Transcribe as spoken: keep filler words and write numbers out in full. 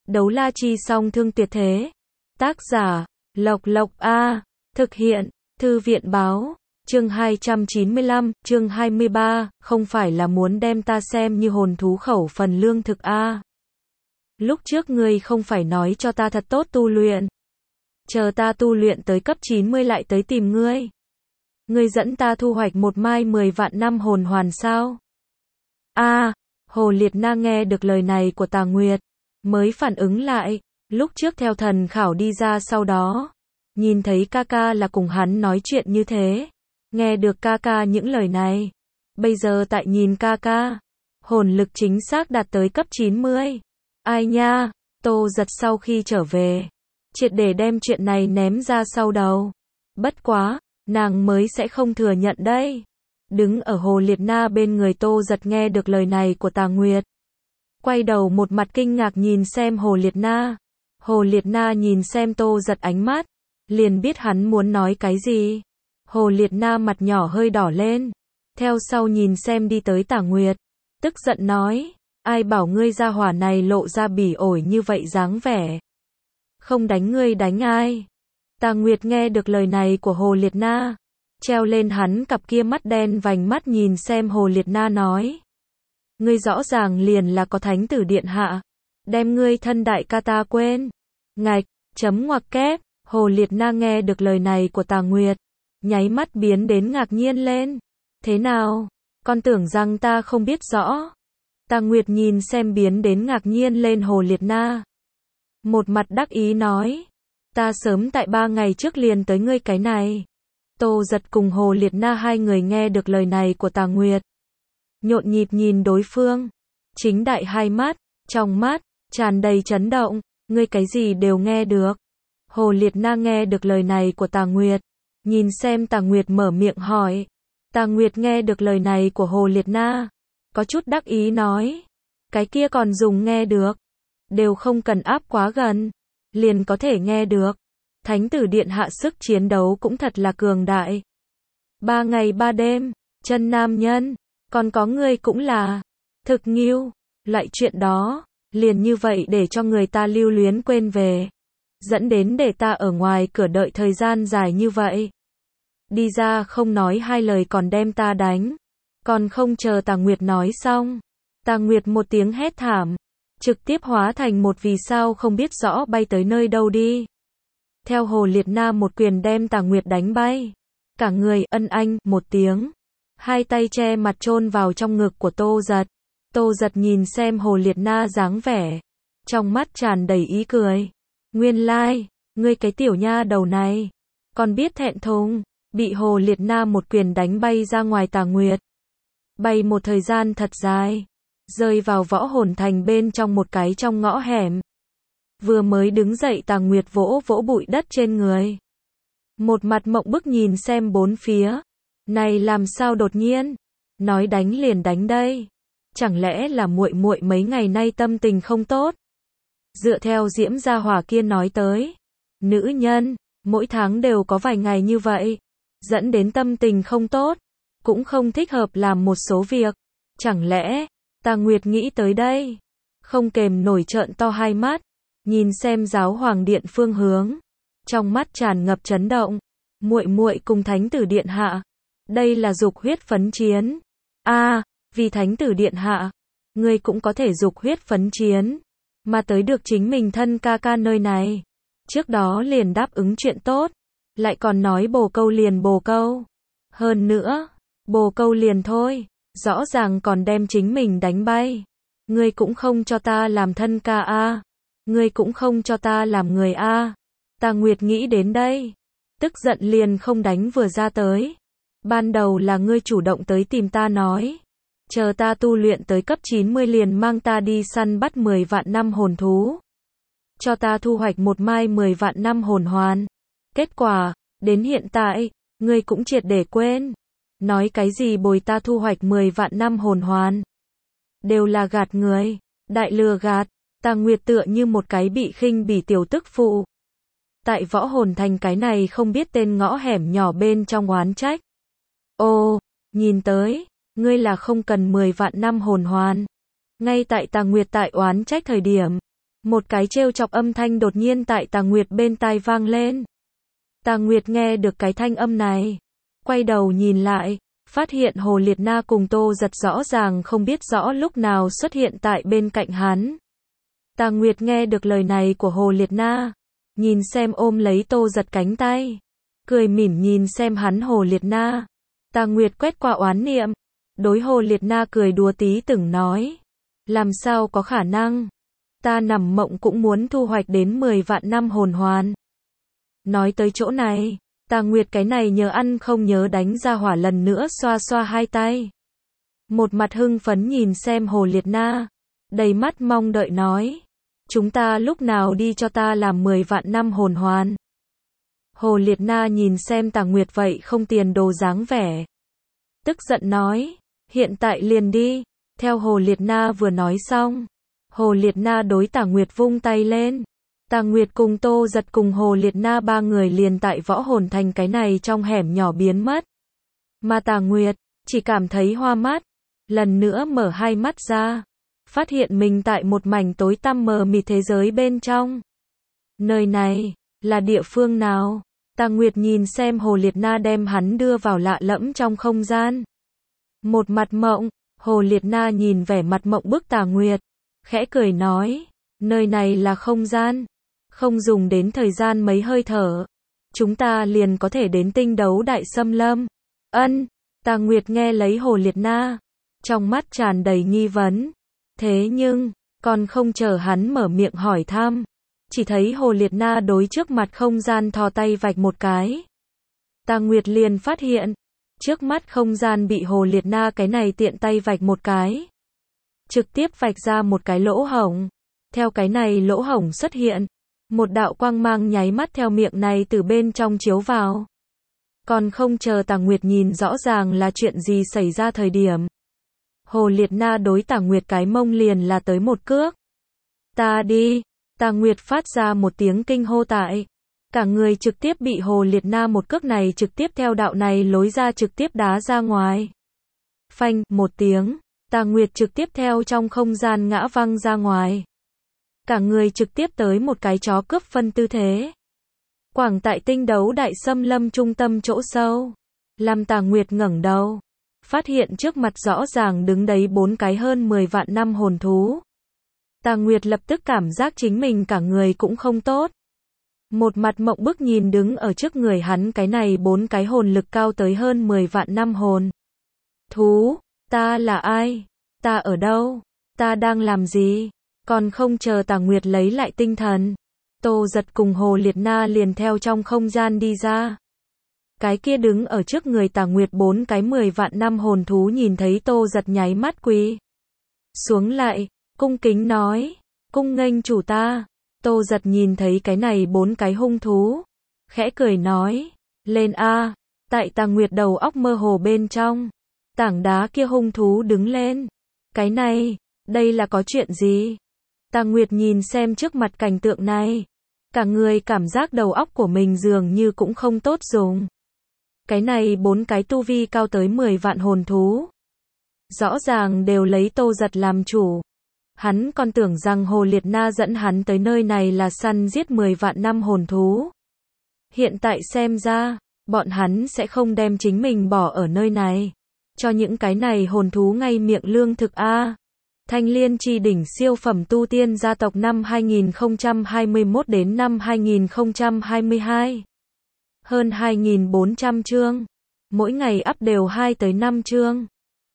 Đấu la chi song thương tuyệt thế. Tác giả, Lộc Lộc A. Thực hiện, Thư viện báo. Chương hai trăm chín mươi lăm, chương hai mươi ba, không phải là muốn đem ta xem như hồn thú khẩu phần lương thực A. Lúc trước ngươi không phải nói cho ta thật tốt tu luyện. Chờ ta tu luyện tới cấp chín mươi lại tới tìm ngươi. Ngươi dẫn ta thu hoạch một mai mười vạn năm hồn hoàn sao? A, Hồ Liệt Na nghe được lời này của Tà Nguyệt, mới phản ứng lại, lúc trước theo thần khảo đi ra sau đó, nhìn thấy ca ca là cùng hắn nói chuyện như thế, nghe được ca ca những lời này, bây giờ tại nhìn ca ca, hồn lực chính xác đạt tới cấp chín mươi. Ai nha, Tô Giật sau khi trở về, triệt để đem chuyện này ném ra sau đầu. Bất quá, nàng mới sẽ không thừa nhận đây. Đứng ở Hồ Liệt Na bên người Tô Giật nghe được lời này của Tà Nguyệt, quay đầu một mặt kinh ngạc nhìn xem Hồ Liệt Na. Hồ Liệt Na nhìn xem Tô Giật ánh mắt, liền biết hắn muốn nói cái gì. Hồ Liệt Na mặt nhỏ hơi đỏ lên, theo sau nhìn xem đi tới Tà Nguyệt, tức giận nói, ai bảo ngươi ra hỏa này lộ ra bỉ ổi như vậy dáng vẻ. Không đánh ngươi đánh ai. Tà Nguyệt nghe được lời này của Hồ Liệt Na, treo lên hắn cặp kia mắt đen vành mắt nhìn xem Hồ Liệt Na nói. Ngươi rõ ràng liền là có thánh tử điện hạ, đem ngươi thân đại ca ta quên. Ngạch, chấm ngoặc kép, Hồ Liệt Na nghe được lời này của Tà Nguyệt, nháy mắt biến đến ngạc nhiên lên. Thế nào, con tưởng rằng ta không biết rõ. Tà Nguyệt nhìn xem biến đến ngạc nhiên lên Hồ Liệt Na, một mặt đắc ý nói, ta sớm tại ba ngày trước liền tới ngươi cái này. Tô Giật cùng Hồ Liệt Na hai người nghe được lời này của Tà Nguyệt, nhộn nhịp nhìn đối phương, chính đại hai mắt, trong mắt tràn đầy chấn động, ngươi cái gì đều nghe được. Hồ Liệt Na nghe được lời này của Tà Nguyệt, nhìn xem Tà Nguyệt mở miệng hỏi. Tà Nguyệt nghe được lời này của Hồ Liệt Na, có chút đắc ý nói, cái kia còn dùng nghe được, đều không cần áp quá gần, liền có thể nghe được. Thánh tử điện hạ sức chiến đấu cũng thật là cường đại. Ba ngày ba đêm, chân nam nhân, còn có ngươi cũng là thực nghiêu, loại chuyện đó, liền như vậy để cho người ta lưu luyến quên về, dẫn đến để ta ở ngoài cửa đợi thời gian dài như vậy. Đi ra không nói hai lời còn đem ta đánh, còn không chờ Tà Nguyệt nói xong, Tà Nguyệt một tiếng hét thảm, trực tiếp hóa thành một vì sao không biết rõ bay tới nơi đâu đi. Theo Hồ Liệt Na một quyền đem Tà Nguyệt đánh bay, cả người ân anh một tiếng, hai tay che mặt chôn vào trong ngực của Tô Giật. Tô Giật nhìn xem Hồ Liệt Na dáng vẻ, trong mắt tràn đầy ý cười. Nguyên lai, like, ngươi cái tiểu nha đầu này, còn biết thẹn thùng, bị Hồ Liệt Na một quyền đánh bay ra ngoài Tà Nguyệt. Bay một thời gian thật dài, rơi vào võ hồn thành bên trong một cái trong ngõ hẻm. Vừa mới đứng dậy Tà Nguyệt vỗ vỗ bụi đất trên người, một mặt mộng bức nhìn xem bốn phía. Này làm sao đột nhiên, nói đánh liền đánh đây. Chẳng lẽ là muội muội mấy ngày nay tâm tình không tốt? Dựa theo Diễm Gia Hỏa kia nói tới, nữ nhân, mỗi tháng đều có vài ngày như vậy, dẫn đến tâm tình không tốt, cũng không thích hợp làm một số việc. Chẳng lẽ, Tà Nguyệt nghĩ tới đây, không kềm nổi trợn to hai mắt, nhìn xem giáo hoàng điện phương hướng, trong mắt tràn ngập chấn động. Muội muội cùng thánh tử điện hạ, đây là dục huyết phấn chiến. A, à, vì thánh tử điện hạ, ngươi cũng có thể dục huyết phấn chiến, mà tới được chính mình thân ca ca nơi này. Trước đó liền đáp ứng chuyện tốt, lại còn nói bồ câu liền bồ câu. Hơn nữa, bồ câu liền thôi, rõ ràng còn đem chính mình đánh bay. Ngươi cũng không cho ta làm thân ca a, ngươi cũng không cho ta làm người a. Tà Nguyệt nghĩ đến đây, tức giận liền không đánh vừa ra tới. Ban đầu là ngươi chủ động tới tìm ta nói, chờ ta tu luyện tới cấp chín mươi liền mang ta đi săn bắt mười vạn năm hồn thú, cho ta thu hoạch một mai mười vạn năm hồn hoàn. Kết quả, đến hiện tại, ngươi cũng triệt để quên. Nói cái gì bồi ta thu hoạch mười vạn năm hồn hoàn, đều là gạt người, đại lừa gạt. Tà Nguyệt tựa như một cái bị khinh bỉ tiểu tức phụ, tại võ hồn thành cái này không biết tên ngõ hẻm nhỏ bên trong oán trách. Ô, nhìn tới, ngươi là không cần mười vạn năm hồn hoàn. Ngay tại Tà Nguyệt tại oán trách thời điểm, Một cái trêu chọc âm thanh đột nhiên tại Tà Nguyệt bên tai vang lên. Tà Nguyệt nghe được cái thanh âm này, quay đầu nhìn lại, phát hiện Hồ Liệt Na cùng Tô Giật rõ ràng không biết rõ lúc nào xuất hiện tại bên cạnh hắn. Tà Nguyệt nghe được lời này của Hồ Liệt Na, nhìn xem ôm lấy Tô Giật cánh tay, cười mỉm nhìn xem hắn Hồ Liệt Na. Tà Nguyệt quét qua oán niệm, đối Hồ Liệt Na cười đùa tí từng nói, làm sao có khả năng, ta nằm mộng cũng muốn thu hoạch đến mười vạn năm hồn hoàn. Nói tới chỗ này, Tà Nguyệt cái này nhớ ăn không nhớ đánh ra hỏa lần nữa xoa xoa hai tay. Một mặt hưng phấn nhìn xem Hồ Liệt Na, đầy mắt mong đợi nói, chúng ta lúc nào đi cho ta làm mười vạn năm hồn hoàn. Hồ Liệt Na nhìn xem Tà Nguyệt vậy không tiền đồ dáng vẻ, tức giận nói, hiện tại liền đi. Theo Hồ Liệt Na vừa nói xong, Hồ Liệt Na đối Tà Nguyệt vung tay lên. Tà Nguyệt cùng Tô Giật cùng Hồ Liệt Na ba người liền tại Võ Hồn Thành cái này trong hẻm nhỏ biến mất. Mà Tà Nguyệt chỉ cảm thấy hoa mắt, lần nữa mở hai mắt ra, phát hiện mình tại một mảnh tối tăm mờ mịt thế giới bên trong. Nơi này là địa phương nào? Tà Nguyệt nhìn xem Hồ Liệt Na đem hắn đưa vào lạ lẫm trong không gian. Một mặt mộng, Hồ Liệt Na nhìn vẻ mặt mộng bức Tà Nguyệt, khẽ cười nói, nơi này là không gian, không dùng đến thời gian mấy hơi thở, chúng ta liền có thể đến tinh đấu đại xâm lâm. Ân, Tà Nguyệt nghe lấy Hồ Liệt Na, trong mắt tràn đầy nghi vấn. Thế nhưng, còn không chờ hắn mở miệng hỏi thăm, chỉ thấy Hồ Liệt Na đối trước mặt không gian thò tay vạch một cái. Tà Nguyệt liền phát hiện, trước mắt không gian bị Hồ Liệt Na cái này tiện tay vạch một cái, trực tiếp vạch ra một cái lỗ hổng. Theo cái này lỗ hổng xuất hiện, một đạo quang mang nháy mắt theo miệng này từ bên trong chiếu vào. Còn không chờ Tà Nguyệt nhìn rõ ràng là chuyện gì xảy ra thời điểm, Hồ Liệt Na đối Tà Nguyệt cái mông liền là tới một cước. Ta đi, Tà Nguyệt phát ra một tiếng kinh hô tại. Cả người trực tiếp bị Hồ Liệt Na một cước này trực tiếp theo đạo này lối ra trực tiếp đá ra ngoài. Phanh, một tiếng, Tà Nguyệt trực tiếp theo trong không gian ngã văng ra ngoài. Cả người trực tiếp tới một cái chó cướp phân tư thế. Quảng tại tinh đấu đại xâm lâm trung tâm chỗ sâu. Làm Tà Nguyệt ngẩng đầu, phát hiện trước mặt rõ ràng đứng đấy bốn cái hơn mười vạn năm hồn thú. Tà Nguyệt lập tức cảm giác chính mình cả người cũng không tốt. Một mặt mộng bức nhìn đứng ở trước người hắn cái này bốn cái hồn lực cao tới hơn mười vạn năm hồn thú. Ta là ai? Ta ở đâu? Ta đang làm gì? Còn không chờ Tà Nguyệt lấy lại tinh thần, Tô Giật cùng Hồ Liệt Na liền theo trong không gian đi ra. Cái kia đứng ở trước người Tà Nguyệt bốn cái mười vạn năm hồn thú nhìn thấy Tô Giật nháy mắt quỳ xuống lại, cung kính nói, cung nghênh chủ ta. Tô Giật nhìn thấy cái này bốn cái hung thú, khẽ cười nói, lên a. Tại Tà Nguyệt đầu óc mơ hồ bên trong, tảng đá kia hung thú đứng lên. Cái này, đây là có chuyện gì? Tà Nguyệt nhìn xem trước mặt cảnh tượng này, cả người cảm giác đầu óc của mình dường như cũng không tốt dùng. Cái này bốn cái tu vi cao tới mười vạn hồn thú, rõ ràng đều lấy Tô Giật làm chủ. Hắn còn tưởng rằng Hồ Liệt Na dẫn hắn tới nơi này là săn giết mười vạn năm hồn thú. Hiện tại xem ra, bọn hắn sẽ không đem chính mình bỏ ở nơi này, cho những cái này hồn thú ngay miệng lương thực a. Thanh Liên Chi Đỉnh siêu phẩm tu tiên gia tộc năm hai nghìn không trăm hai mươi mốt đến năm hai nghìn không trăm hai mươi hai. Hơn hai nghìn bốn trăm chương. Mỗi ngày up đều hai tới năm chương.